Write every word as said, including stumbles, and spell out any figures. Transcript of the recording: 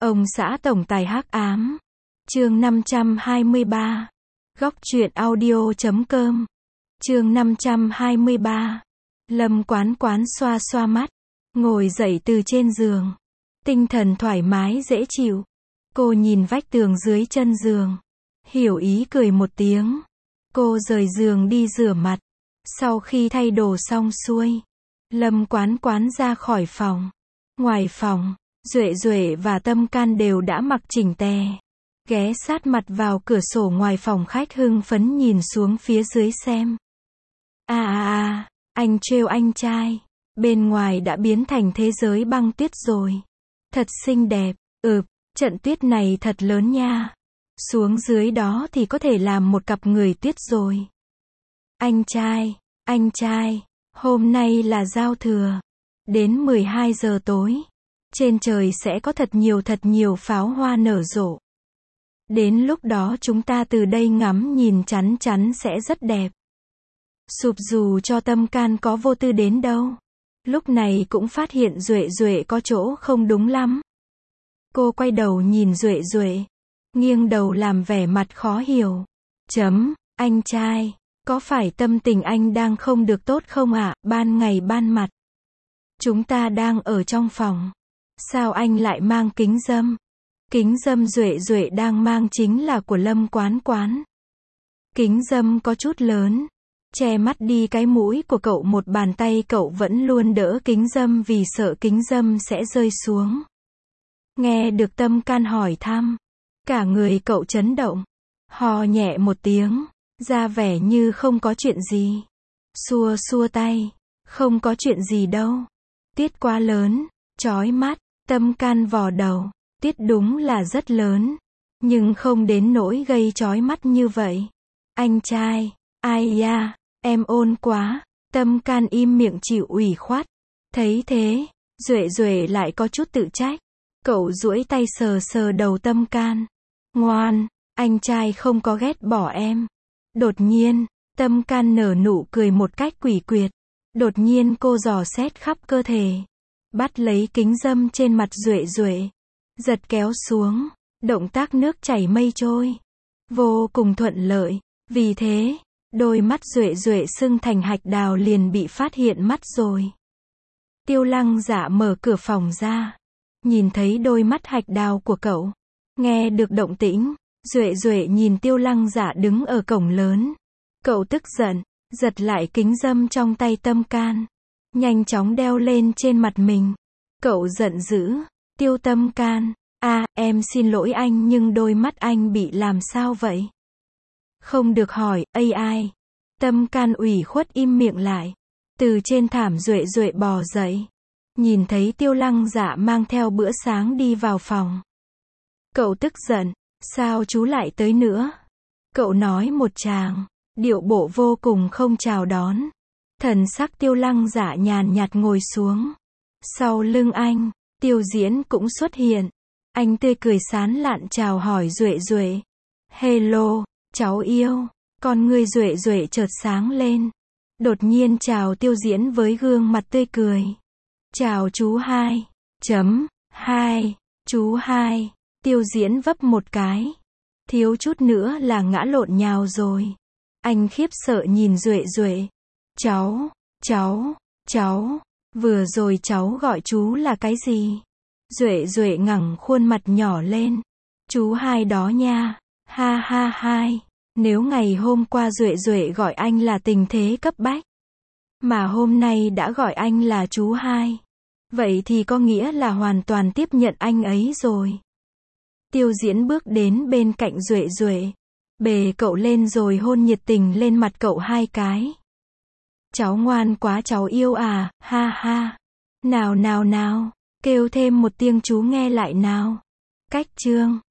Ông xã tổng tài hắc ám. Chương năm trăm hai mươi ba. Góc truyện audio chấm com. Chương năm trăm hai mươi ba. Lâm Quán Quán xoa xoa mắt, ngồi dậy từ trên giường. Tinh thần thoải mái dễ chịu. Cô nhìn vách tường dưới chân giường. Hiểu ý cười một tiếng. Cô rời giường đi rửa mặt. Sau khi thay đồ xong xuôi, Lâm Quán Quán ra khỏi phòng. Ngoài phòng, Duệ Duệ và Tâm Can đều đã mặc chỉnh tề, ghé sát mặt vào cửa sổ ngoài phòng khách hưng phấn nhìn xuống phía dưới xem. À à à, anh trêu anh trai, bên ngoài đã biến thành thế giới băng tuyết rồi. Thật xinh đẹp, ừp, trận tuyết này thật lớn nha. Xuống dưới đó thì có thể làm một cặp người tuyết rồi. Anh trai, anh trai, hôm nay là giao thừa. Đến mười hai giờ tối, trên trời sẽ có thật nhiều thật nhiều pháo hoa nở rộ. Đến lúc đó chúng ta từ đây ngắm nhìn chắn chắn sẽ rất đẹp. Sụp dù cho Tâm Can có vô tư đến đâu, lúc này cũng phát hiện Duệ Duệ có chỗ không đúng lắm. Cô quay đầu nhìn Duệ Duệ, nghiêng đầu làm vẻ mặt khó hiểu. Chấm, anh trai, có phải tâm tình anh đang không được tốt không ạ? À? Ban ngày ban mặt, chúng ta đang ở trong phòng, sao anh lại mang kính râm? Kính râm Duệ Duệ đang mang chính là của Lâm Quán Quán. Kính râm có chút lớn, che mắt đi cái mũi của cậu, một bàn tay cậu vẫn luôn đỡ kính râm vì sợ kính râm sẽ rơi xuống. Nghe được Tâm Can hỏi thăm, cả người cậu chấn động, hò nhẹ một tiếng, ra vẻ như không có chuyện gì. Xua xua tay, không có chuyện gì đâu. Tuyết quá lớn, chói mắt. Tâm Can vò đầu, tuyết đúng là rất lớn, nhưng không đến nỗi gây chói mắt như vậy. Anh trai, ai da, em ôn quá. Tâm Can im miệng chịu ủy khuất. Thấy thế, Duệ Duệ lại có chút tự trách. Cậu duỗi tay sờ sờ đầu Tâm Can. Ngoan, anh trai không có ghét bỏ em. Đột nhiên, Tâm Can nở nụ cười một cách quỷ quyệt. Đột nhiên cô dò xét khắp cơ thể, bắt lấy kính râm trên mặt Duệ Duệ, giật kéo xuống, động tác nước chảy mây trôi, vô cùng thuận lợi. Vì thế, đôi mắt Duệ Duệ sưng thành hạch đào liền bị phát hiện mắt rồi. Tiêu Lăng Dạ mở cửa phòng ra, nhìn thấy đôi mắt hạch đào của cậu. Nghe được động tĩnh, Duệ Duệ nhìn Tiêu Lăng Dạ đứng ở cổng lớn. Cậu tức giận, giật lại kính râm trong tay Tâm Can, nhanh chóng đeo lên trên mặt mình. Cậu giận dữ, Tiêu Tâm Can, à, em xin lỗi anh nhưng đôi mắt anh bị làm sao vậy? Không được hỏi, ây ai. Tâm Can ủy khuất im miệng lại. Từ trên thảm Duệ Duệ bò dậy, nhìn thấy Tiêu Lăng Dạ mang theo bữa sáng đi vào phòng. Cậu tức giận, sao chú lại tới nữa? Cậu nói một tràng, điệu bộ vô cùng không chào đón. Thần sắc Tiêu Lăng Dạ nhàn nhạt ngồi xuống. Sau lưng anh, Tiêu Diễn cũng xuất hiện. Anh tươi cười sán lạn chào hỏi Duệ Duệ. Hello, cháu yêu. Con ngươi Duệ Duệ chợt sáng lên. Đột nhiên chào Tiêu Diễn với gương mặt tươi cười. Chào chú hai. Chấm, hai. Chú hai. Tiêu Diễn vấp một cái, thiếu chút nữa là ngã lộn nhào rồi. Anh khiếp sợ nhìn Duệ Duệ. Cháu, cháu, cháu, vừa rồi cháu gọi chú là cái gì? Duệ Duệ ngẩng khuôn mặt nhỏ lên. Chú hai đó nha, ha ha hai. Nếu ngày hôm qua Duệ Duệ gọi anh là tình thế cấp bách, mà hôm nay đã gọi anh là chú hai, vậy thì có nghĩa là hoàn toàn tiếp nhận anh ấy rồi. Tiêu Diễn bước đến bên cạnh Duệ Duệ, bề cậu lên rồi hôn nhiệt tình lên mặt cậu hai cái. Cháu ngoan quá cháu yêu à, ha ha. Nào nào nào, kêu thêm một tiếng chú nghe lại nào. Cách chương.